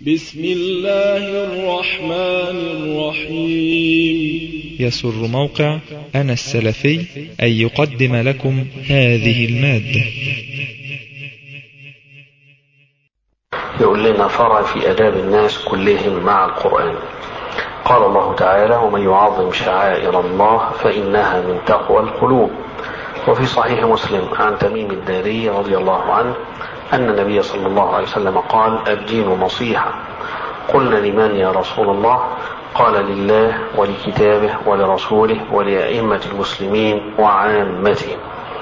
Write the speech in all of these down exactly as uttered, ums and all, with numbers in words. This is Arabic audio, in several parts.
بسم الله الرحمن الرحيم. يسر موقع أنا السلفي أن يقدم لكم هذه المادة. يقول لنا فرع في آداب الناس كلهم مع القرآن. قال الله تعالى: ومن يعظم شعائر الله فإنها من تقوى القلوب. وفي صحيح مسلم عن تميم الداري رضي الله عنه أن النبي صلى الله عليه وسلم قال: الدين نصيحة. قلنا: لمن يا رسول الله؟ قال: لله ولكتابه ولرسوله ولأئمة المسلمين وعامتهم.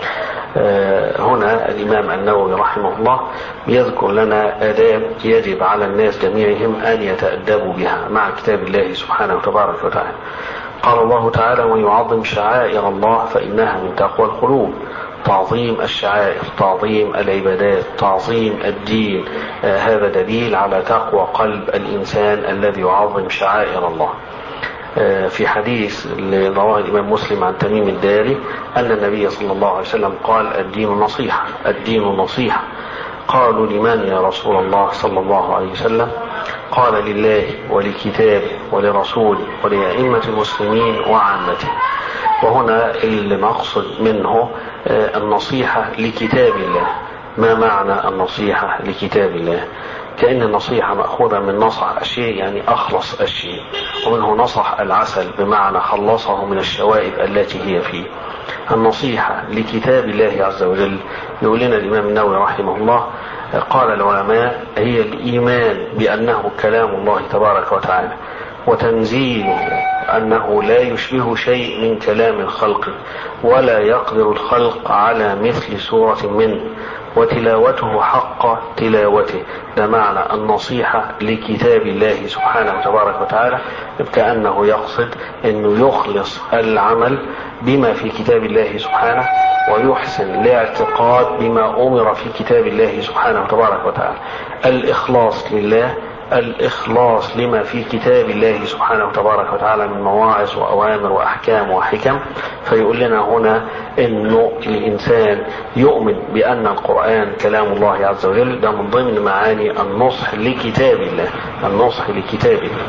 هنا الإمام النووي رحمه الله يذكر لنا آداب يجب على الناس جميعهم أن يتأدبوا بها مع كتاب الله سبحانه وتبارك وتعالى. قال الله تعالى: ومن يعظم شعائر الله فإنها من تقوى القلوب. تعظيم الشعائر، تعظيم العبادات، تعظيم الدين، آه هذا دليل على تقوى قلب الإنسان الذي يعظم شعائر الله. آه في حديث اللي رواه الإمام مسلم عن تميم الداري أن النبي صلى الله عليه وسلم قال: الدين نصيحة، الدين نصيحة. قالوا: لمن يا رسول الله صلى الله عليه وسلم؟ قال: لله ولكتابه ولرسوله ولأئمة المسلمين وعامتهم. وهنا المقصد منه النصيحة لكتاب الله. ما معنى النصيحة لكتاب الله؟ كأن النصيحة مأخوذة من نصح الشيء، يعني أخلص الشيء، ومنه نصح العسل بمعنى خلصه من الشوائب التي هي فيه. النصيحة لكتاب الله عز وجل يقول لنا الإمام النووي رحمه الله: قال العلماء: هي الإيمان بأنه كلام الله تبارك وتعالى، وتنزيله أنه لا يشبه شيء من كلام الخلق، ولا يقدر الخلق على مثل سورة منه، وتلاوته حق تلاوته. ده معنى النصيحة لكتاب الله سبحانه وتبارك وتعالى، كأنه يقصد أنه يخلص العمل بما في كتاب الله سبحانه، ويحسن الاعتقاد بما أمر في كتاب الله سبحانه وتبارك وتعالى. الإخلاص لله، الإخلاص لما في كتاب الله سبحانه وتبارك وتعالى من مواعظ وأوامر وأحكام وحكم. فيقول لنا هنا إنه الإنسان يؤمن بأن القرآن كلام الله عز وجل. ده من ضمن معاني النصح لكتاب الله، النصح لكتاب الله.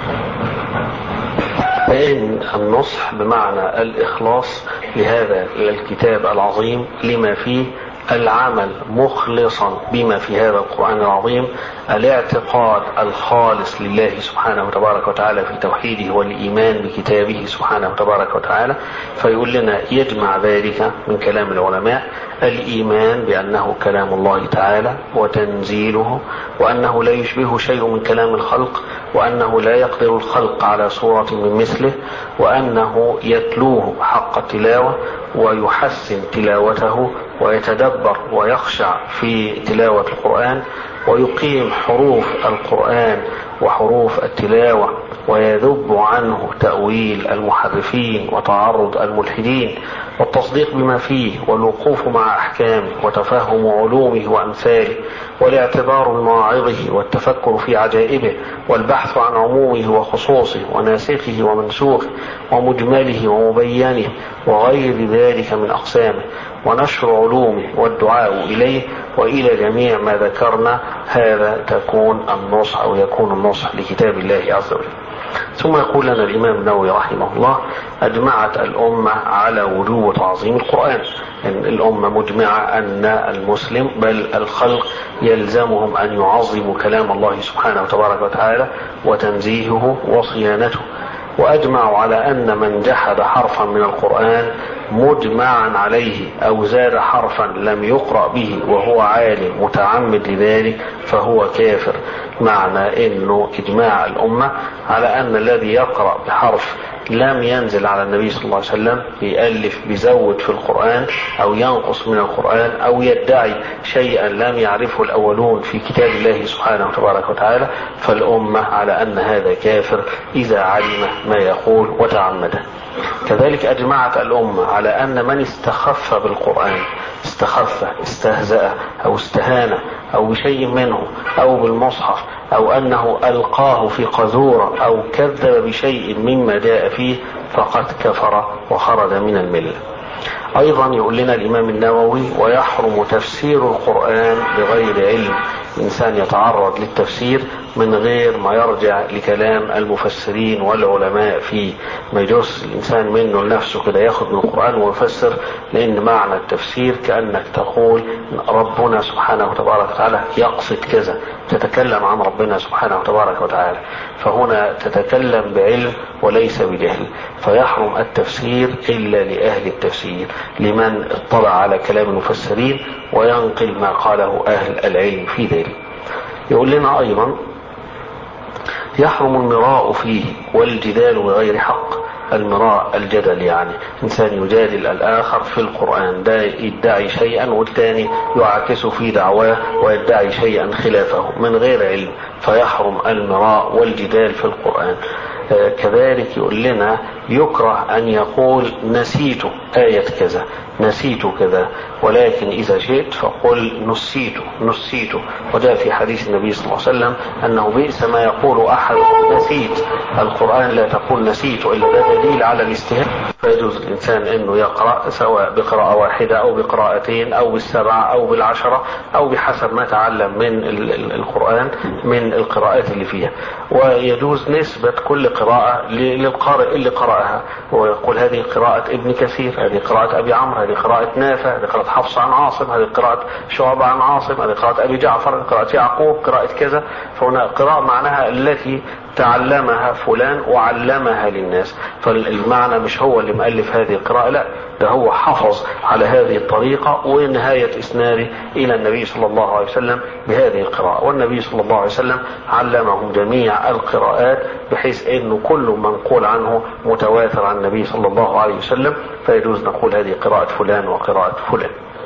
فإن النصح بمعنى الإخلاص لهذا الكتاب العظيم لما فيه، العمل مخلصا بما في هذا القرآن العظيم، الاعتقاد الخالص لله سبحانه وتبارك وتعالى في توحيده والإيمان بكتابه سبحانه وتبارك وتعالى. فيقول لنا يجمع ذلك من كلام العلماء: الإيمان بأنه كلام الله تعالى وتنزيله، وأنه لا يشبه شيء من كلام الخلق، وأنه لا يقدر الخلق على صورة من مثله، وأنه يتلوه حق التلاوة ويحسن تلاوته ويتدبر ويخشع في تلاوة القرآن، ويقيم حروف القرآن وحروف التلاوة، ويذب عنه تأويل المحرفين وتعرض الملحدين، والتصديق بما فيه، والوقوف مع أحكامه، وتفهم علومه وأمثاله، والاعتبار بمواعظه، والتفكر في عجائبه، والبحث عن عمومه وخصوصه وناسخه ومنسوخه ومجمله ومبينه وغير ذلك من أقسامه، ونشر علومه والدعاء إليه وإلى جميع ما ذكرنا. هذا تكون النصح أو يكون النصح لكتاب الله عز وجل. ثم يقول لنا الإمام النووي رحمه الله: أجمعت الأمة على وجوب تعظيم القرآن. يعني الأمة مجمعة أن المسلم بل الخلق يلزمهم أن يعظموا كلام الله سبحانه وتبارك وتعالى وتنزيهه وصيانته. وأجمعوا على أن من جحد حرفا من القرآن مجمعا عليه أو زاد حرفا لم يقرأ به وهو عالم متعمد لذلك فهو كافر. معنى أنه إجماع الأمة على أن الذي يقرأ بحرف لم ينزل على النبي صلى الله عليه وسلم، بيألف بيزود في القرآن أو ينقص من القرآن أو يدعي شيئا لم يعرفه الأولون في كتاب الله سبحانه وتبارك وتعالى، فالأمة على أن هذا كافر إذا علم ما يقول وتعمده. كذلك أجمعت الأمة على أن من استخف بالقرآن، استخف، استهزأ أو استهان أو بشيء منه أو بالمصحف، أو أنه ألقاه في قذورة أو كذب بشيء مما جاء فيه، فقد كفر وخرج من الملة. أيضا يقول لنا الإمام النووي: ويحرم تفسير القرآن بغير علم. الإنسان يتعرض للتفسير من غير ما يرجع لكلام المفسرين والعلماء فيه. ما يجوز الإنسان منه لنفسه كده ياخد من القرآن ويفسر، لأن معنى التفسير كأنك تقول ربنا سبحانه وتبارك وتعالى يقصد كذا، تتكلم عن ربنا سبحانه وتبارك وتعالى، فهنا تتكلم بعلم وليس بجهل، فيحرم التفسير إلا لأهل التفسير، لمن اطلع على كلام المفسرين وينقل ما قاله أهل العلم في ذلك. يقول لنا أيضا يحرم المراء فيه والجدال بغير حق. المراء الجدل، يعني إنسان يجادل الآخر في القرآن، ده يدعي شيئا والثاني يعاكس في دعواه ويدعي شيئا خلافه من غير علم، فيحرم المراء والجدال في القرآن. آه كذلك يقول لنا يكره أن يقول نسيت آية كذا، نسيت كذا، ولكن إذا شئت فقل نسيت نسيت. وجاء في حديث النبي صلى الله عليه وسلم أنه بئس ما يقول أحد نسيت القرآن، لا تقول نسيت، إلا ده دليل على الاستهانة. فيجوز الإنسان أنه يقرأ سواء بقراءة واحدة أو بقراءتين أو بالسبعة أو بالعشرة أو بحسب ما تعلم من القرآن من القراءات اللي فيها، ويجوز نسبة كل قراءة للقارئ اللي قرأها، ويقول هذه قراءة ابن كثير، هذه قراءة أبي عمرو، هذه قراءة نافع، هذه قراءة حفص عن عاصم، هذه قراءة شعبة عن عاصم، هذه قراءة أبي جعفر، قراءة يعقوب، قراءة كذا. فهنا قراءة معناها التي تعلمها فلان وعلمها للناس، فالمعنى مش هو اللي مؤلف هذه القراءة، لا، ده هو حفظ على هذه الطريقة، ونهاية إسناده إلى النبي صلى الله عليه وسلم بهذه القراءة. والنبي صلى الله عليه وسلم علمهم جميع القراءات، بحيث أنه كل منقول عنه متواتر عن النبي صلى الله عليه وسلم، فيجوز نقول هذه قراءة فلان وقراءة فلان.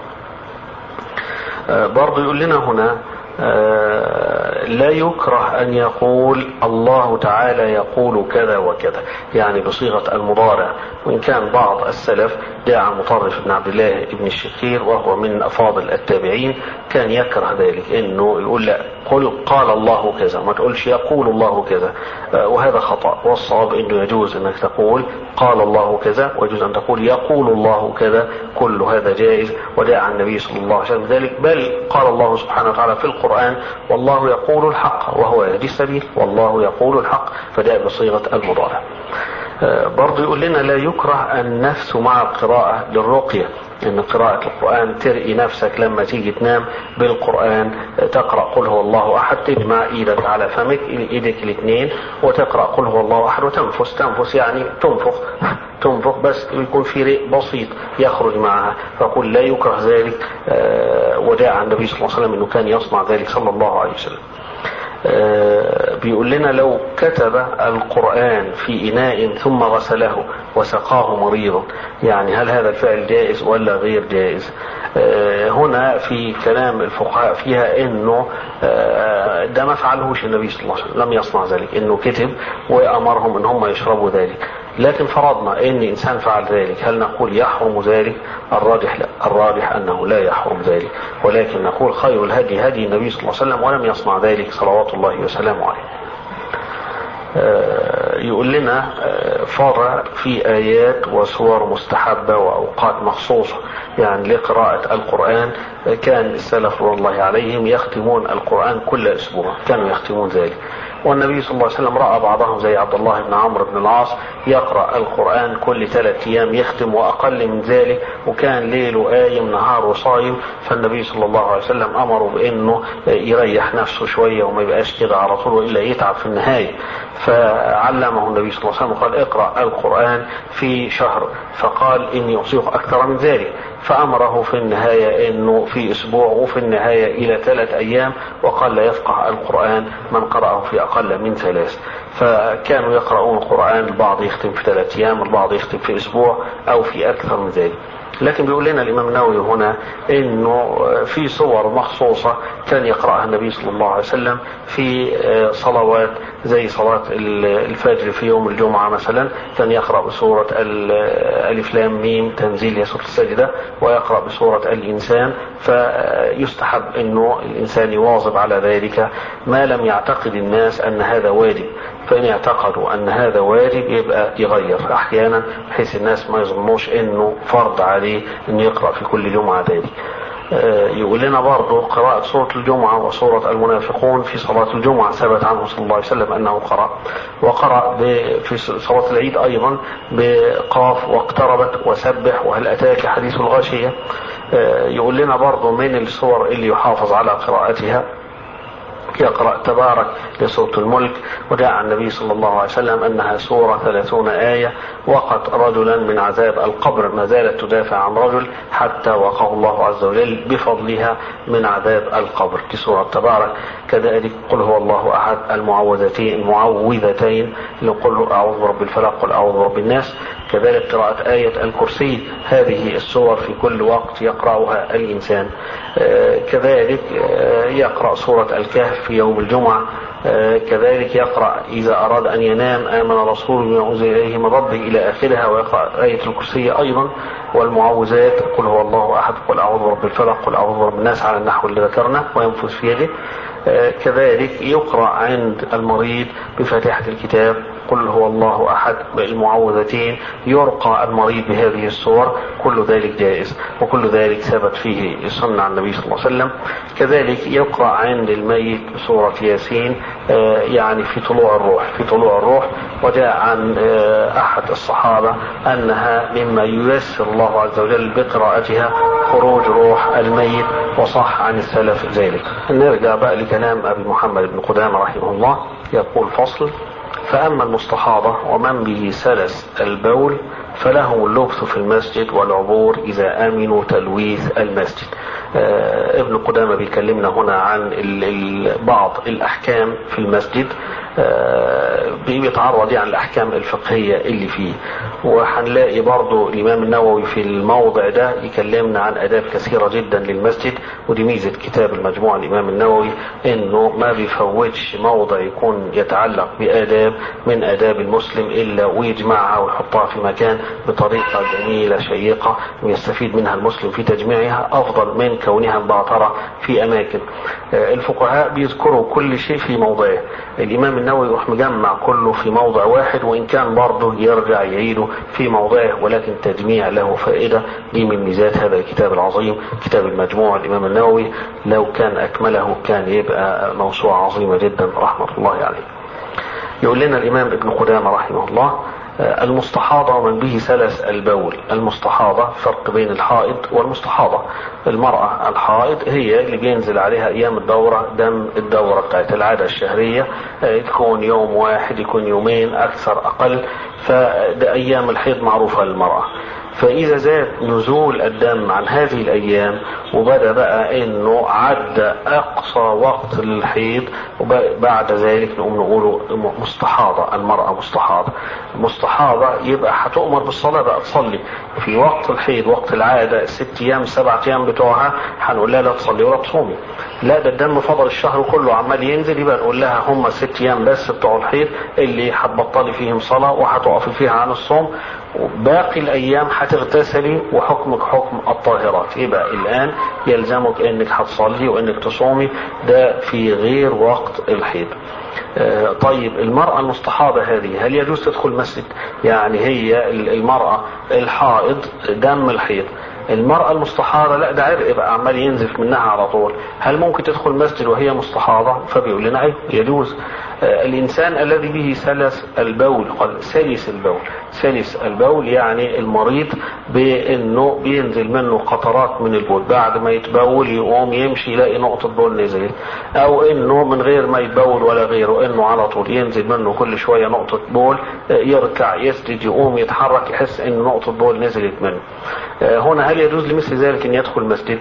آه برضو يقول لنا هنا آه لا يكره أن يقول الله تعالى يقول كذا وكذا، يعني بصيغة المضارع، وإن كان بعض السلف جاء مطرف بن عبد الله بن الشخير وهو من أفاضل التابعين كان يكره ذلك، إنه يقول لا قل قال الله كذا، ما تقولش يقول الله كذا، آه وهذا خطأ. والصواب إنه يجوز أنك تقول قال الله كذا، ويجوز أن تقول يقول الله كذا، كل هذا جائز، وجاء عن النبي صلى الله عليه وسلم ذلك، بل قال الله سبحانه وتعالى في القرآن والله يقول الحق وهو يهدي السبيل، والله يقول الحق، فجاء بصيغة المضارع. آه برضو يقول لنا لا يكره النفس مع القراءة للرقية، ان قراءة القرآن ترقي نفسك لما تيجي تنام بالقرآن، تقرأ قل هو الله احد، تجمع ايدك على فمك ايدك الاثنين وتقرأ قل هو الله احد وتنفس، تنفس يعني تنفخ تنفخ بس يكون في ريق بسيط يخرج معها، فقل لا يكره ذلك. آه وجاء عن النبي صلى الله عليه وسلم انه كان يصنع ذلك صلى الله عليه وسلم. آه بيقول لنا لو كتب القرآن في إناء ثم غسله وسقاه مريض، يعني هل هذا الفعل جائز ولا غير جائز؟ آه هنا في كلام الفقهاء فيها انه آه ده ما فعلهوش النبي صلى الله عليه وسلم، لم يصنع ذلك، انه كتب وامرهم ان هم يشربوا ذلك. لكن فرضنا ان انسان فعل ذلك، هل نقول يحرم ذلك؟ الراجح لا، الراجح انه لا يحرم ذلك، ولكن نقول خير الهدي هدي النبي صلى الله عليه وسلم، ولم يصنع ذلك صلوات الله وسلامه عليه. يقول لنا فرع في آيات وسور مستحبة وأوقات مخصوصة، يعني لقراءة القرآن كان السلف رضي الله عليهم يختمون القرآن كل أسبوع، كانوا يختمون ذلك، والنبي صلى الله عليه وسلم رأى بعضهم زي عبد الله بن عمرو بن العاص يقرأ القرآن كل ثلاث أيام يختم وأقل من ذلك، وكان ليله قايم نهاره صايم، فالنبي صلى الله عليه وسلم أمره بأنه يريح نفسه شوية وما يبقاش كده على طول إلا يتعب في النهاية، فعلمه النبي صلى الله عليه وسلم قال اقرأ القرآن في شهر، فقال إني أطيق أكثر من ذلك، فأمره في النهاية أنه في أسبوع وفي النهاية إلى ثلاث أيام، وقال لا يفقه القرآن من قرأه في أقل من ثلاث. فكانوا يقرؤون القرآن، البعض يختم في ثلاث أيام، البعض يختم في أسبوع أو في أكثر من ذلك. لكن بيقول لنا الإمام النووي هنا إنه في صور مخصوصة كان يقرأها النبي صلى الله عليه وسلم في صلوات، زي صلاة الفجر في يوم الجمعة مثلا، كان يقرأ بسورة الألف لام ميم تنزيل يسوع السجدة، ويقرأ بسورة الإنسان، فيستحب إنه الإنسان يواظب على ذلك ما لم يعتقد الناس أن هذا واجب، فإن اعتقدوا أن هذا واجب يبقى يغير أحيانا بحيث الناس ما يظنوش إنه فرض عليه إنه يقرأ في كل جمعة ذلك. يقول لنا برضه قراءة سورة الجمعة وسورة المنافقون في صلاة الجمعة ثبت عنه صلى الله عليه وسلم أنه قرأ، وقرأ في صلاة العيد أيضا بقاف واقتربت وسبح وهل أتاك حديث الغاشية. يقول لنا برضه من السور اللي يحافظ على قراءتها يقرأ تبارك لسورة الملك، وجاء عن النبي صلى الله عليه وسلم أنها سورة ثلاثون آية، وقت رجلا من عذاب القبر، ما زالت تدافع عن رجل حتى وقاه الله عز وجل بفضلها من عذاب القبر في سورة تبارك. كذلك قل هو الله أحد، المعوذتين المعوذتين اللي قل أعوذ برب الفلق قل أعوذ برب الناس. كذلك قراءة آية الكرسي، هذه السور في كل وقت يقرأها الإنسان. كذلك يقرأ سورة الكهف في يوم الجمعة. كذلك يقرأ إذا أراد أن ينام آمن رسول بما أنزل إليه من ربه إلى آخرها، ويقرأ آية الكرسي أيضا. والمعوذات قل هو الله أحد قل أعوذ برب الفلق قل أعوذ برب الناس على النحو اللي ذكرنا وينفذ في يده. كذلك يقرأ عند المريض بفاتحة الكتاب قل هو الله أحد بالمعوذتين، يرقى المريض بهذه السور، كل ذلك جائز وكل ذلك ثبت فيه سنة عن النبي صلى الله عليه وسلم. كذلك يقرأ عند الميت سورة ياسين يعني في طلوع الروح في طلوع الروح وجاء عن أحد الصحابة أنها مما ييسر الله عز وجل بقراءتها خروج روح الميت، وصح عن السلف ذلك. نرجع بقى لكلام أبي محمد بن قدامة رحمه الله. يقول فصل: فأما المستحاضة ومن به سلس البول فلهم اللبث في المسجد والعبور إذا آمنوا تلويث المسجد. آه ابن قدامة بيكلمنا هنا عن ال ال بعض الأحكام في المسجد، آه بيتعرض عن الأحكام الفقهية اللي فيه، وهنلاقي برضو الإمام النووي في الموضع ده يكلمنا عن آداب كثيرة جدا للمسجد. ودي ميزة كتاب المجموع الإمام النووي، إنه ما بيفوتش موضع يكون يتعلق بآداب من آداب المسلم إلا ويجمعها ويحطها في مكان بطريقة جميلة شيقة ويستفيد منها المسلم في تجميعها، أفضل من كونها مبعثرة في أماكن. الفقهاء بيذكروا كل شيء في موضعه، الإمام النووي يروح مجمع كله في موضع واحد، وإن كان برضه يرجع يعيده في موضعه، ولكن تجميع له فائدة. دي من ميزات هذا الكتاب العظيم كتاب المجموع الإمام النووي، لو كان أكمله كان يبقى موسوعة عظيمة جدا رحمة الله عليه. يقول لنا الإمام ابن قدامة رحمه الله: المستحاضة ومن به سلس البول. المستحاضة فرق بين الحائض والمستحاضة. المرأة الحائض هي اللي بينزل عليها أيام الدورة دم الدورة بتاعت العادة الشهرية، تكون يوم واحد يكون يومين أكثر أقل، فده أيام الحيض معروفة للمرأة. فإذا زاد نزول الدم عن هذه الأيام وبدأ بقى إنه عدى أقصى وقت للحيض، وبعد ذلك نقوم نقوله مستحاضة. المرأة مستحاضة مستحاضة يبقى هتؤمر بالصلاة بقى، تصلي في وقت الحيض وقت العادة الست أيام سبعة أيام بتوعها، هنقول لها لا تصلي ولا تصومي. لا ده الدم فضل الشهر كله عمال ينزل، يبقى نقول لها هم الست أيام بس بتوع الحيض اللي هتبطلي فيهم صلاة وهتقفي فيها عن الصوم، وباقي الأيام هتغتسلي وحكمك حكم الطاهرات. يبقى الآن يلزمك انك هتصلي وانك تصومي، ده في غير وقت الحيض. آه طيب المرأة المستحاضة هذه هل يجوز تدخل مسجد؟ يعني هي المرأة الحائض دم الحيض، المرأة المستحاضة لا ده عرق بقى عمال ينزف منها على طول، هل ممكن تدخل مسجد وهي مستحاضة؟ فبيقول لنا ايه يجوز. آه الانسان الذي به سلس البول، قال سلس البول، سلس البول يعني المريض بانه بينزل منه قطرات من البول، بعد ما يتبول يقوم يمشي يلاقي نقطة بول نزلت، او انه من غير ما يتبول ولا غيره انه على طول ينزل منه كل شوية نقطة بول، آه يركع يسجد يقوم يتحرك يحس ان نقطة بول نزلت منه. آه هنا هل يجوز لمثل ذلك ان يدخل مسجد؟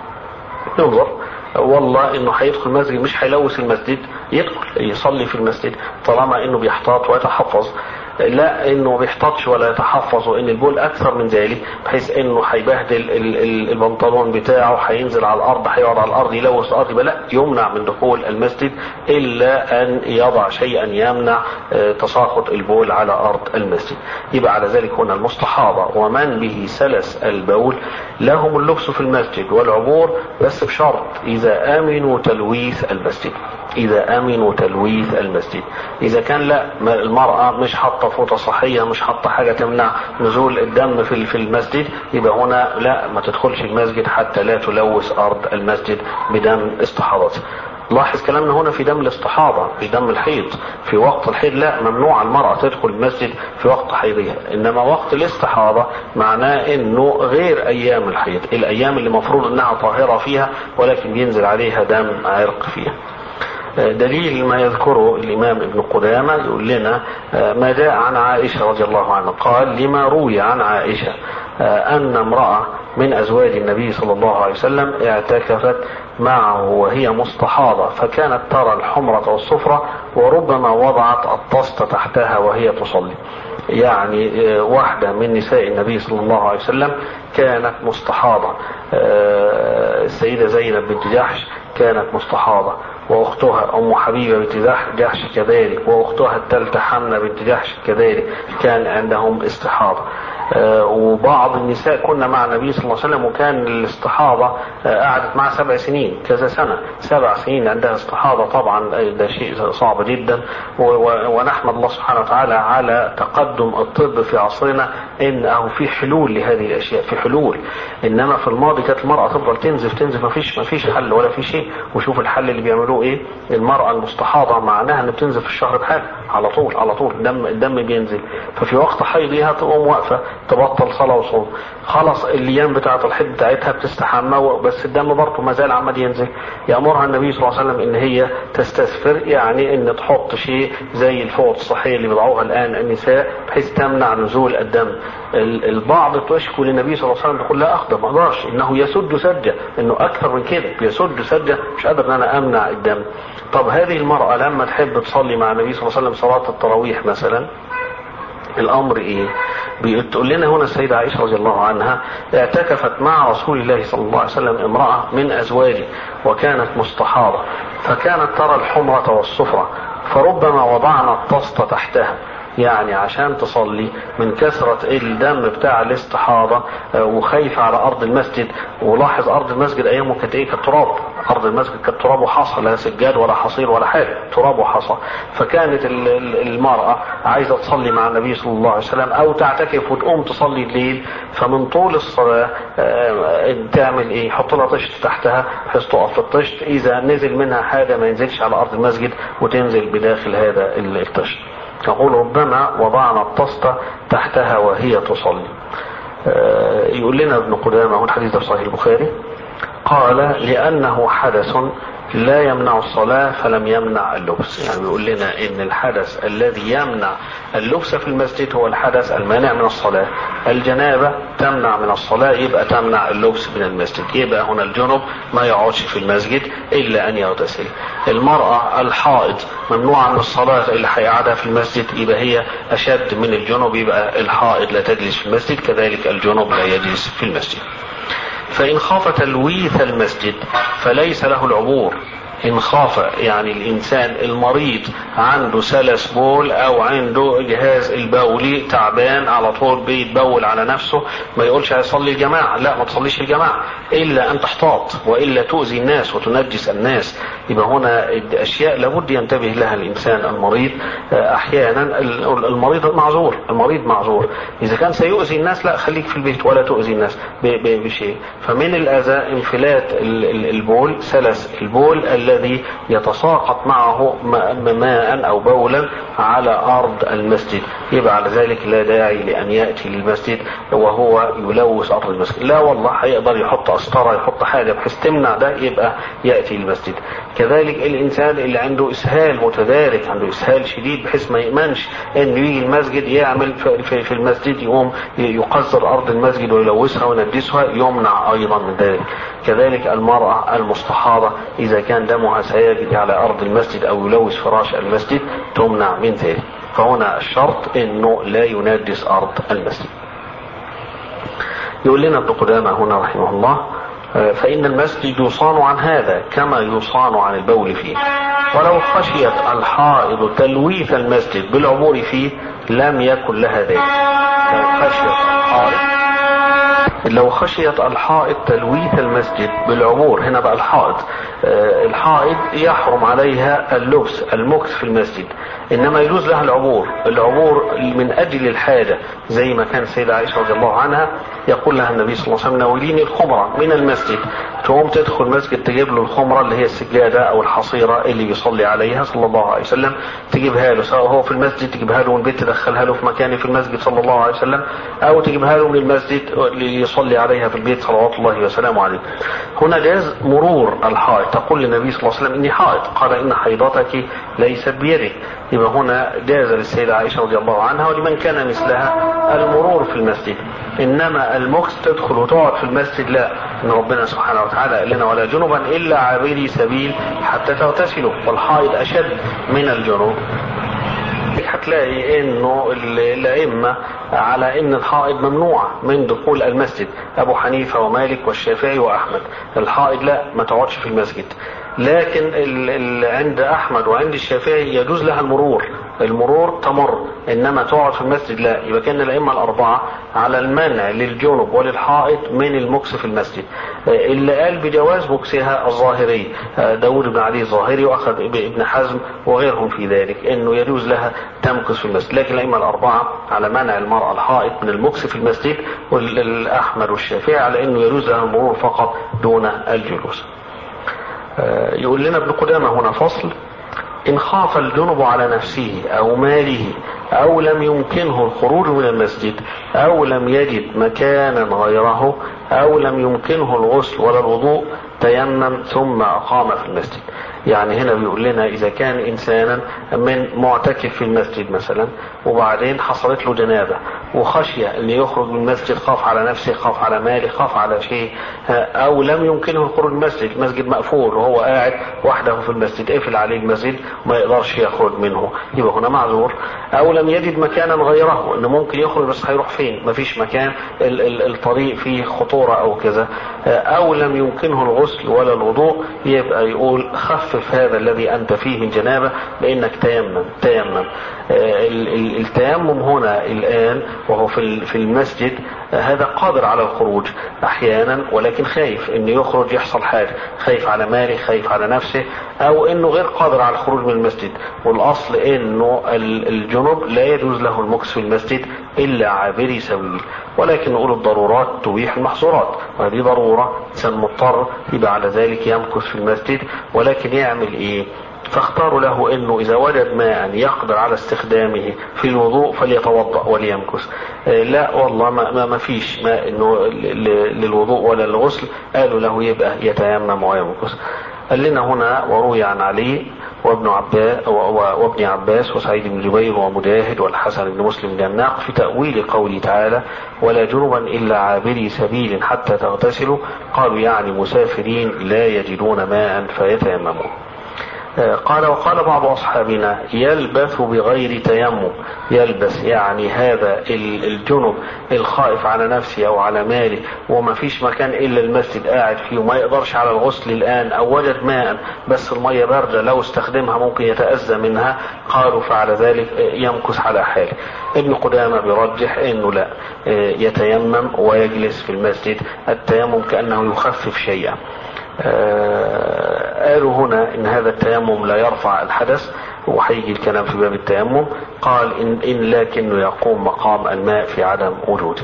ننظر، والله انه هيدخل مسجد مش هيلوث المسجد يدخل يصلي في المسجد طالما انه بيحتاط ويتحفظ. لا انه بيحتاطش ولا يتحفظ وان البول اكثر من ذلك بحيث انه هيبهدل البنطلون بتاعه، هينزل على الارض هيقعد على الارض يلوث الارض، يبقى لا يمنع من دخول المسجد الا ان يضع شيئا يمنع تساقط البول على ارض المسجد. يبقى على ذلك هنا المستحاضة ومن به سلس البول لهم اللبس في المسجد والعبور، بس بشرط اذا امنوا تلويث المسجد. إذا أمنوا تلويث المسجد. إذا كان لا، المرأة مش حاطة فوطة صحية، مش حاطة حاجة تمنع نزول الدم في المسجد، يبقى هنا لا، ما تدخلش المسجد حتى لا تلوث أرض المسجد بدم استحاضتها. لاحظ كلامنا هنا في دم الاستحاضة، في دم الحيض. في وقت الحيض لا، ممنوع المرأة تدخل المسجد في وقت حيضها، انما وقت الاستحاضة معناه انه غير ايام الحيض، الايام اللي مفروض انها طاهرة فيها ولكن ينزل عليها دم عرق فيها. دليل ما يذكره الإمام ابن قدامة يقول لنا ما جاء عن عائشة رضي الله عنها، قال لما روي عن عائشة أن امرأة من أزواج النبي صلى الله عليه وسلم اعتكفت معه وهي مستحاضة، فكانت ترى الحمرة والصفرة وربما وضعت الطست تحتها وهي تصلي. يعني واحدة من نساء النبي صلى الله عليه وسلم كانت مستحاضة، السيدة زينب بنت جحش كانت مستحاضة، واختها ام حبيبة بنت جحش كذلك، واختها الثالثة حمنة بنت جحش كذلك كان عندهم استحاضة. آه وبعض النساء كنا مع النبي صلى الله عليه وسلم وكان الاستحاضة آه قعدت مع سبع سنين، كذا سنة، سبع سنين عندها استحاضة. طبعا ده شيء صعب جدا، ونحمد الله سبحانه وتعالى على تقدم الطب في عصرنا، ان او في حلول لهذه الاشياء، في حلول. انما في الماضي كانت المرأة تفضل تنزف تنزف، ما فيش ما فيش حل ولا في شيء. وشوف الحل اللي بيعملوه ايه، المرأة المستحاضة معناها ان بتنزف في الشهر بحاجة على طول على طول الدم الدم بينزل، ففي وقت حيضها تقوم واقفة تبطل صلاة وصوم، خلاص الايام بتاعة الحيض بتاعتها بتستحمى، بس الدم برضه ما زال عمال ينزل. يأمرها النبي صلى الله عليه وسلم ان هي تستسفر، يعني ان تحط شيء زي الفوط الصحية اللي بيضعوها الان النساء بحيث تمنع نزول الدم. البعض تشكو للنبي صلى الله عليه وسلم يقول لا اقدر، ما اقدرش، انه يسد سدة، انه اكثر من كده بيسد سدة، مش قادر ان انا امنع الدم. طب هذه المرأة لما تحب تصلي مع النبي صلى الله عليه وسلم صلاة التراويح مثلا، الامر ايه؟ بتقول لنا هنا السيدة عائشة رضي الله عنها اعتكفت مع رسول الله صلى الله عليه وسلم امرأة من ازواجه وكانت مستحاضة، فكانت ترى الحمرة والصفرة فربما وضعنا الطست تحتها، يعني عشان تصلي من كثرة الدم بتاع الاستحاضة وخايفة على ارض المسجد. ولاحظ ارض المسجد ايامه كانت ايه؟ كانت تراب، ارض المسجد كانت تراب وحصى، لا سجاد ولا حصير ولا حاجة، تراب وحصى. فكانت المرأة عايزة تصلي مع النبي صلى الله عليه وسلم او تعتكف وتقوم تصلي الليل، فمن طول الصلاة تعمل ايه؟ حط لها طشت تحتها بحيث تقف في الطشت، اذا نزل منها حاجة ما ينزلش على ارض المسجد وتنزل بداخل هذا الطشت. يقول ربما وضعنا الطست تحتها وهي تصلي. يقول لنا ابن قدامة، الحديث ده في صحيح البخاري، قال لأنه حدث لا يمنع الصلاة فلم يمنع اللبس. يعني بيقول لنا ان الحدث الذي يمنع اللبس في المسجد هو الحدث المانع من الصلاة. الجنابة تمنع من الصلاة، يبقى تمنع اللبس من المسجد، يبقى هنا الجنب ما يقعدش في المسجد الا ان يغتسل. المرأة الحائض ممنوعة من الصلاة اللي هيقعدها في المسجد، يبقى هي اشد من الجنب، يبقى الحائض لا تجلس في المسجد، كذلك الجنب لا يجلس في المسجد. فإن خاف تلويث المسجد فليس له العبور. إن خاف يعني الإنسان المريض عنده سلس بول أو عنده جهاز البولي تعبان على طول بيتبول على نفسه، ما يقولش هيصلي الجماعة، لا ما تصليش الجماعة إلا أن تحتاط وإلا تؤذي الناس وتنجس الناس. يبقى هنا أشياء لابد ينتبه لها الإنسان المريض. أحيانا المريض معذور، المريض معذور، إذا كان سيؤذي الناس لا خليك في البيت ولا تؤذي الناس بشيء. فمن الأذى انفلات البول، سلس البول الذي يتساقط معه ماء او بولا على ارض المسجد، يبقى على ذلك لا داعي لان ياتي للمسجد وهو يلوث ارض المسجد. لا والله هيقدر يحط قسطره، يحط حاجه بحيث تمنع ده، يبقى ياتي للمسجد. كذلك الانسان اللي عنده اسهال متدارك، عنده اسهال شديد بحيث ما يامنش انه يجي المسجد يعمل في المسجد، يقوم يقذر ارض المسجد ويلوثها وينجسها، يمنع ايضا من ذلك. كذلك المراه المستحاضه اذا كان دمها سيجد على ارض المسجد او يلوث فراش المسجد تمنع من ذلك. فهنا الشرط انه لا ينجس ارض المسجد. يقول لنا ابن قدامة هنا رحمه الله فإن المسجد يصان عن هذا كما يصان عن البول فيه، ولو خشيت الحائض تلويث المسجد بالعبور فيه لم يكن لها ذلك. لو خشيت الحائض لو خشيت الحائط تلويث المسجد بالعبور، هنا بقى الحائط الحائط يحرم عليها اللبس المكث في المسجد، انما يجوز لها العبور العبور من اجل الحاجة، زي ما كان سيدة عائشة رضي الله عنها يقول لها النبي صلى الله عليه وسلم ناوليني الخمرة من المسجد، تقوم تدخل المسجد تجيب له الخمرة اللي هي السجادة او الحصيرة اللي بيصلي عليها صلى الله عليه وسلم، تجيبها له سواء هو في المسجد تجيبها له من البيت تدخلها له في مكانه في المسجد صلى الله عليه وسلم، او تجيبها له من المسجد ليصلي عليها في البيت صلوات الله وسلامه عليه. هنا جاز مرور الحائط، تقول للنبي صلى الله عليه وسلم اني حائط، قال ان حيضتك ليست بيدك، يبقى هنا جاز للسيدة عائشة رضي الله عنها ولمن كان مثلها المرور في المسجد. انما المكس تدخل وتقعد في المسجد لا، ان ربنا سبحانه وتعالى قال لنا ولا جنبا الا عابري سبيل حتى تغتسلوا، والحائض اشد من الجنوب. هتلاقي انه الائمه على ان الحائض ممنوع من دخول المسجد، ابو حنيفه ومالك والشافعي واحمد، الحائض لا ما تقعدش في المسجد، لكن ال ال عند احمد وعند الشافعي يجوز لها المرور المرور تمر، انما تقعد في المسجد لا. يبقى كان الائمه الاربعه على المنع للجنب وللحائط من المكس في المسجد. اللي قال بجواز مكسها الظاهري داود بن علي الظاهري واخذ ابن حزم وغيرهم في ذلك انه يجوز لها تمكث في المسجد، لكن الائمه الاربعه على منع المراه الحائط من المكس في المسجد، والاحمد والشافعي على انه يجوز لها المرور فقط دون الجلوس. يقول لنا ابن قدامة هنا فصل: إن خاف الجنب على نفسه أو ماله أو لم يمكنه الخروج من المسجد أو لم يجد مكانا غيره أو لم يمكنه الغسل ولا الوضوء تيمم ثم أقام في المسجد. يعني هنا بيقول لنا إذا كان إنسانا من معتكف في المسجد مثلا وبعدين حصلت له جنابة وخشية أن يخرج من المسجد، خاف على نفسه خاف على ماله خاف على شيء، أو لم يمكنه الخروج من المسجد، المسجد مقفول وهو قاعد وحده في المسجد، قفل عليه المسجد ما يقدرش يخرج منه، يبقى هنا معذور. أو لم يجد مكانا غيره، إنه ممكن يخرج بس هيروح فين؟ مفيش مكان، ال ال الطريق فيه خطورة أو كذا. أو لم يمكنه الغسل ولا الوضوء، يبقى يقول خفف هذا الذي أنت فيه من جنابة لأنك تيمم تيمم. التيمم هنا الآن وهو في المسجد هذا قادر على الخروج أحيانا، ولكن خايف أنه يخرج يحصل حاجة، خايف على ماله خايف على نفسه، أو أنه غير قادر على الخروج من المسجد. والأصل أنه الجنب لا يجوز له المكث في المسجد إلا عابري سبيل، ولكن نقول الضرورات تبيح المحظورات، وهذه ضرورة إنسان مضطر يبقى على ذلك يمكث في المسجد، ولكن يعمل إيه؟ فاختاروا له انه اذا وجد ماء يقدر على استخدامه في الوضوء فليتوضأ وليمكث. لا والله ما, ما فيش ماء انه للوضوء ولا للغسل، قالوا له يبقى يتيمم ويمكث. قال لنا هنا وروي عن علي وابن عباس وابن عباس وسعيد بن جبير ومجاهد والحسن بن مسلم جناق في تأويل قوله تعالى ولا جنبا إلا عابري سبيل حتى تغتسلوا، قالوا يعني مسافرين لا يجدون ماء فيتيممون. قال وقال بعض أصحابنا يلبث بغير تيمم، يلبث يعني هذا الجنب الخائف على نفسه أو على ماله وما فيش مكان إلا المسجد قاعد فيه وما يقدرش على الغسل الآن، أو وجد ماء بس المية باردة لو استخدمها ممكن يتأذى منها، قالوا فعلى ذلك يمكث على حاله. ابن قدامة بيرجح انه لا، يتيمم ويجلس في المسجد، التيمم كأنه يخفف شيئا. آه قالوا هنا ان هذا التيمم لا يرفع الحدث، وحيجي الكلام في باب التيمم. قال إن, إن لكنه يقوم مقام الماء في عدم وجوده.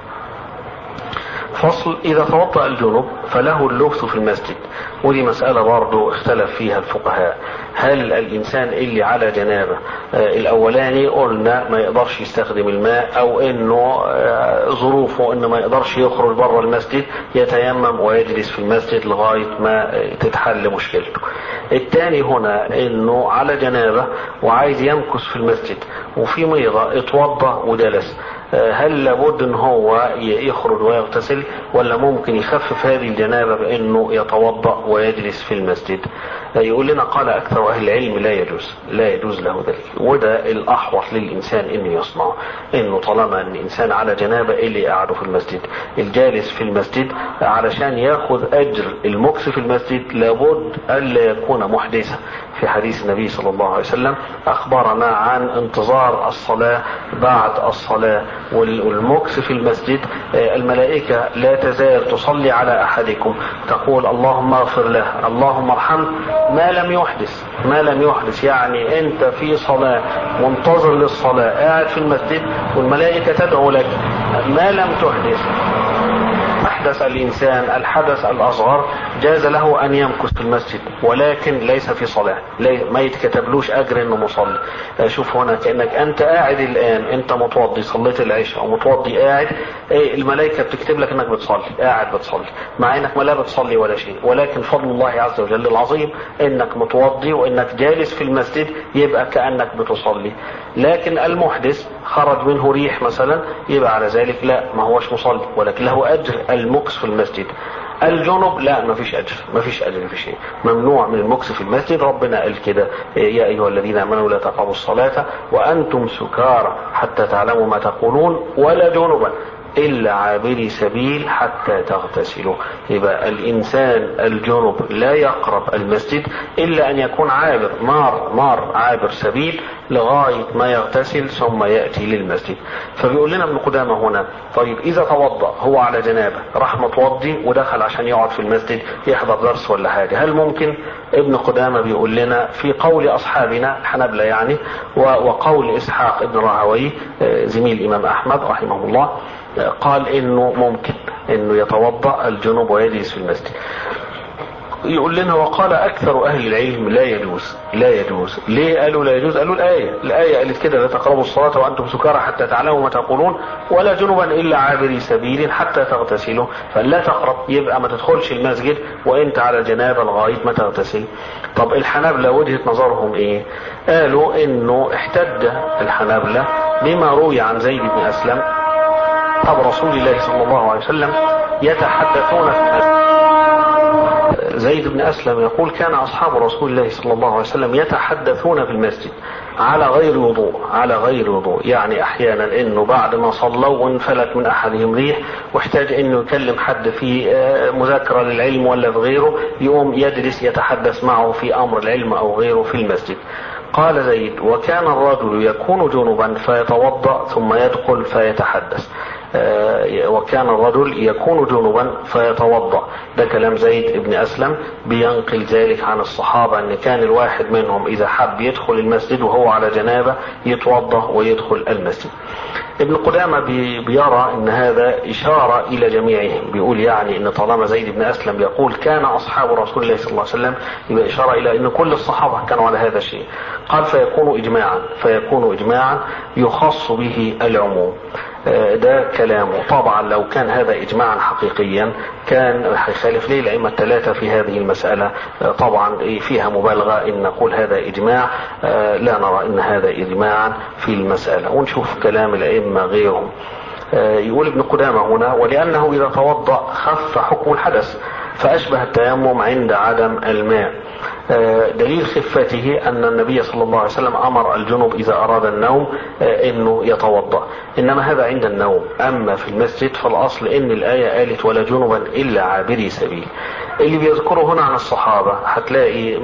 فصل: إذا توضأ الجنب فله اللبث في المسجد، ودي مسألة برضو اختلف فيها الفقهاء. هل الإنسان اللي على جنابه آه الأولاني قلنا ما يقدرش يستخدم الماء، أو إنه آه ظروفه إنه ما يقدرش يخرج بره المسجد، يتيمم ويجلس في المسجد لغاية ما آه تتحل مشكلته. الثاني هنا إنه على جنابه وعايز يمكث في المسجد وفي ميضة اتوضأ وجلس، هل لابد ان هو يخرج ويغتسل ولا ممكن يخفف هذه الجنابة بأنه يتوضأ ويجلس في المسجد؟ يقول لنا قال أكثر أهل العلم لا يجوز لا يجوز له ذلك، وده الأحوط للإنسان إنه يصنعه، إنه طالما أن الإنسان على جنابة اللي قاعده في المسجد الجالس في المسجد علشان يأخذ أجر المكث في المسجد لابد ألا يكون محدثا. في حديث النبي صلى الله عليه وسلم أخبرنا عن انتظار الصلاة بعد الصلاة والمكث في المسجد. الملائكة لا تزال تصلي على أحدكم تقول اللهم اغفر له اللهم ارحمه ما لم يحدث ما لم يحدث يعني أنت في صلاة منتظر للصلاة قاعد في المسجد والملائكة تدعو لك ما لم تحدث. أحدث الإنسان الحدث الأصغر جاز له أن يمكث في المسجد ولكن ليس في صلاة، ما يتكتبلوش أجر إنه مصلي. شوف هنا كأنك أنت قاعد الآن أنت متوضي صليت العشاء ومتوضي قاعد، الملائكة بتكتب لك إنك بتصلي قاعد بتصلي مع إنك ما لا بتصلي ولا شيء، ولكن فضل الله عز وجل العظيم إنك متوضي وإنك جالس في المسجد يبقى كأنك بتصلي. لكن المحدث خرج منه ريح مثلا يبقى على ذلك لا ما هوش مصلي ولكن له أجر المكث في المسجد. الجنب لا ما فيش أجر ما فيش أجر في شيء، ممنوع من المكث في المسجد. ربنا قال كده يا أيها الذين آمنوا لا تقربوا الصلاة وأنتم سكارى حتى تعلموا ما تقولون ولا جنبا إلا عابري سبيل حتى تغتسلوا. يبقى الإنسان الجنب لا يقرب المسجد إلا أن يكون عابر مار مار عابر سبيل لغاية ما يغتسل ثم يأتي للمسجد. فبيقول لنا ابن قدامة هنا طيب إذا توضأ هو على جنابه راح متوضي ودخل عشان يقعد في المسجد يحضر درس ولا حاجة هل ممكن؟ ابن قدامة بيقول لنا في قول أصحابنا الحنابلة يعني وقول إسحاق ابن راهويه زميل الإمام أحمد رحمه الله قال إنه ممكن إنه يتوضأ الجنوب ويجلس في المسجد. يقول لنا وقال أكثر أهل العلم لا يجوز لا يجوز. ليه قالوا لا يجوز؟ قالوا الآية الآية قالت كده لا تقربوا الصلاة وأنتم سكارى حتى تعلموا ما تقولون ولا جنبا إلا عابري سبيل حتى تغتسلوا. فلا تقرب يبقى ما تدخلش المسجد وأنت على جنابة لغاية ما تغتسل. طب الحنابلة وجهة نظرهم إيه؟ قالوا إنه احتج الحنابلة بما روي عن زيد بن أسلم أصحاب رسول الله صلى الله عليه وسلم يتحدثون في زيد بن أسلم يقول كان أصحاب رسول الله صلى الله عليه وسلم يتحدثون في المسجد على غير وضوء على غير وضوء يعني أحيانا إنه بعد ما صلوا وانفلت من أحدهم ريح واحتاج إنه يكلم حد في مذاكرة للعلم ولا في غيره يقوم يجلس يتحدث معه في أمر العلم أو غيره في المسجد. قال زيد وكان الرجل يكون جنبا فيتوضأ ثم يدخل فيتحدث. وكان الرجل يكون جنبا فيتوضأ. ده كلام زيد بن أسلم بينقل ذلك عن الصحابة أن كان الواحد منهم إذا حب يدخل المسجد وهو على جنابة يتوضأ ويدخل المسجد. ابن قدامة بيرى أن هذا إشارة إلى جميعهم، بيقول يعني أن طالما زيد بن أسلم يقول كان أصحاب رسول الله صلى الله عليه وسلم يبقى إشارة إلى أن كل الصحابة كانوا على هذا الشيء. قال فيكون إجماعا فيكون إجماعا يخص به العموم. ده كلامه. طبعا لو كان هذا إجماعا حقيقيا كان هيخالف ليه الأئمة الثلاثة في هذه المسألة. طبعا فيها مبالغة إن نقول هذا إجماع، لا نرى إن هذا إجماعا في المسألة ونشوف كلام الأئمة غيرهم. يقول ابن قدامة هنا ولأنه إذا توضأ خف حكم الحدث فأشبه التيمم عند عدم الماء. دليل خفته أن النبي صلى الله عليه وسلم أمر الجنب إذا أراد النوم أنه يتوضأ، إنما هذا عند النوم. أما في المسجد فالأصل إن الآية قالت ولا جنبا إلا عابري سبيل. اللي بيذكره هنا عن الصحابة هتلاقي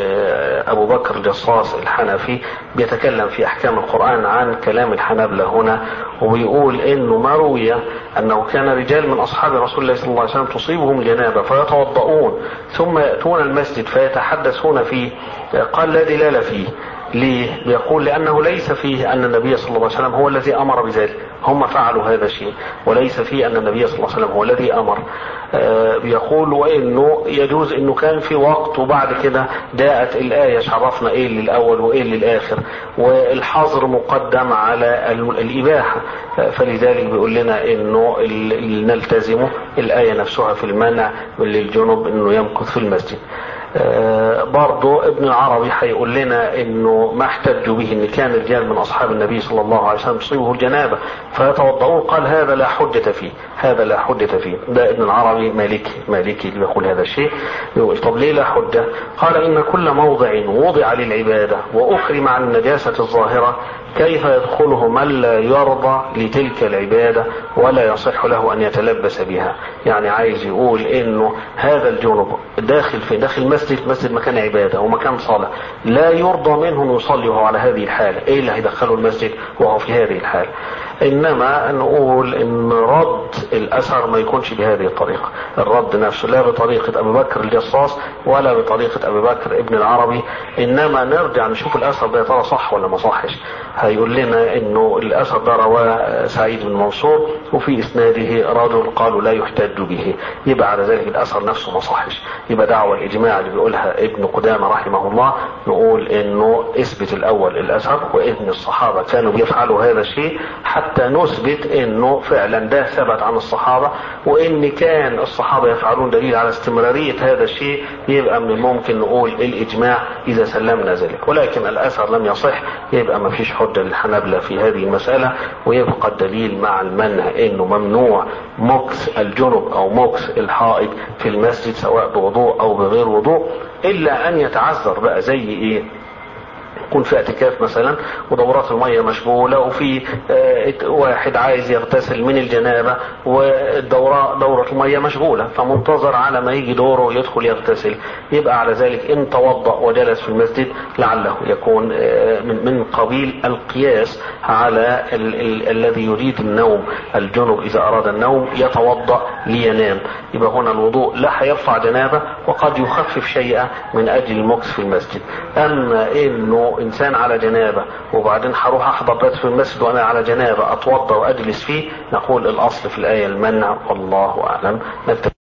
أبو بكر جصاص الحنفي بيتكلم في أحكام القرآن عن كلام الحنابلة هنا وبيقول إنه ما روي أنه كان رجال من أصحاب رسول الله صلى الله عليه وسلم تصيبهم جنابة فيتوضؤون ثم يأتون المسجد فيتحدثون فيه. قال لا دلالة فيه. ليه؟ بيقول لأنه ليس فيه أن النبي صلى الله عليه وسلم هو الذي أمر بذلك، هم فعلوا هذا الشيء، وليس فيه أن النبي صلى الله عليه وسلم هو الذي أمر. آه بيقول وإنه يجوز إنه كان في وقت وبعد كده جاءت الآية شرفنا إيه للأول وإيه للآخر والحظر مقدم على الإباحة. فلذلك بيقول لنا إنه نلتزمه الآية نفسها في المنع للجنب إنه يمكث في المسجد. آه برضو ابن العربي هيقول لنا انه ما احتجوا به ان كان رجال من اصحاب النبي صلى الله عليه وسلم تصيبه الجنابه فيتوضؤون، قال هذا لا حجة فيه، هذا لا حجة فيه. ده ابن العربي مالكي مالكي اللي يقول هذا الشيء. يقول طب ليه لا حجة؟ قال ان كل موضع وضع للعبادة واكرم عن النجاسة الظاهرة كيف يدخله من لا يرضى لتلك العبادة ولا يصح له ان يتلبس بها. يعني عايز يقول انه هذا الجنب داخل في داخل مسجد، مسجد مكان عبادة ومكان صلاة، لا يرضى منه ان يصلي وهو على هذه الحالة، ايه اللي هيدخله المسجد وهو في هذه الحالة؟ انما نقول ان رد الاثر ما يكونش بهذه الطريقة، الرد نفسه لا بطريقة ابي بكر الجصاص ولا بطريقة ابي بكر ابن العربي، انما نرجع نشوف الاثر ده ترى صح ولا ما صحش. هيقول لنا انه الاثر ده رواه سعيد بن منصور وفي اسناده رجل قالوا لا يحتج به، يبقى على ذلك الاثر نفسه ما صحش. يبقى دعوة الاجماع اللي بيقولها ابن قدامة رحمه الله نقول انه اثبت الاول الاثر وان الصحابة كانوا بيفعلوا هذا الشيء حتى نثبت انه فعلا ده ثبت عن الصحابة، وان كان الصحابة يفعلون دليل على استمرارية هذا الشيء، يبقى من الممكن نقول الاجماع اذا سلمنا ذلك. ولكن الاثر لم يصح، يبقى ما فيش حجة للحنابلة في هذه المسألة، ويبقى الدليل مع المنع انه ممنوع مكث الجنب او مكث الحائض في المسجد سواء بوضوء او بغير وضوء، الا ان يتعذر بقى. زي ايه؟ يكون في اعتكاف مثلا ودورات المية مشغولة وفي واحد عايز يغتسل من الجنابة والدورة دورة المية مشغولة، فمنتظر على ما يجي دوره يدخل يغتسل، يبقى على ذلك ان توضأ وجلس في المسجد لعله يكون من قبيل القياس على ال ال الذي يريد النوم، الجنب اذا اراد النوم يتوضأ لينام. يبقى هنا الوضوء لا هيرفع جنابة وقد يخفف شيئا من اجل المكث في المسجد. اما انه انسان على جنابة وبعدين هروح احضر درس في المسجد وانا على جنابة اتوضى واجلس فيه، نقول الاصل في الايه المنع والله اعلم.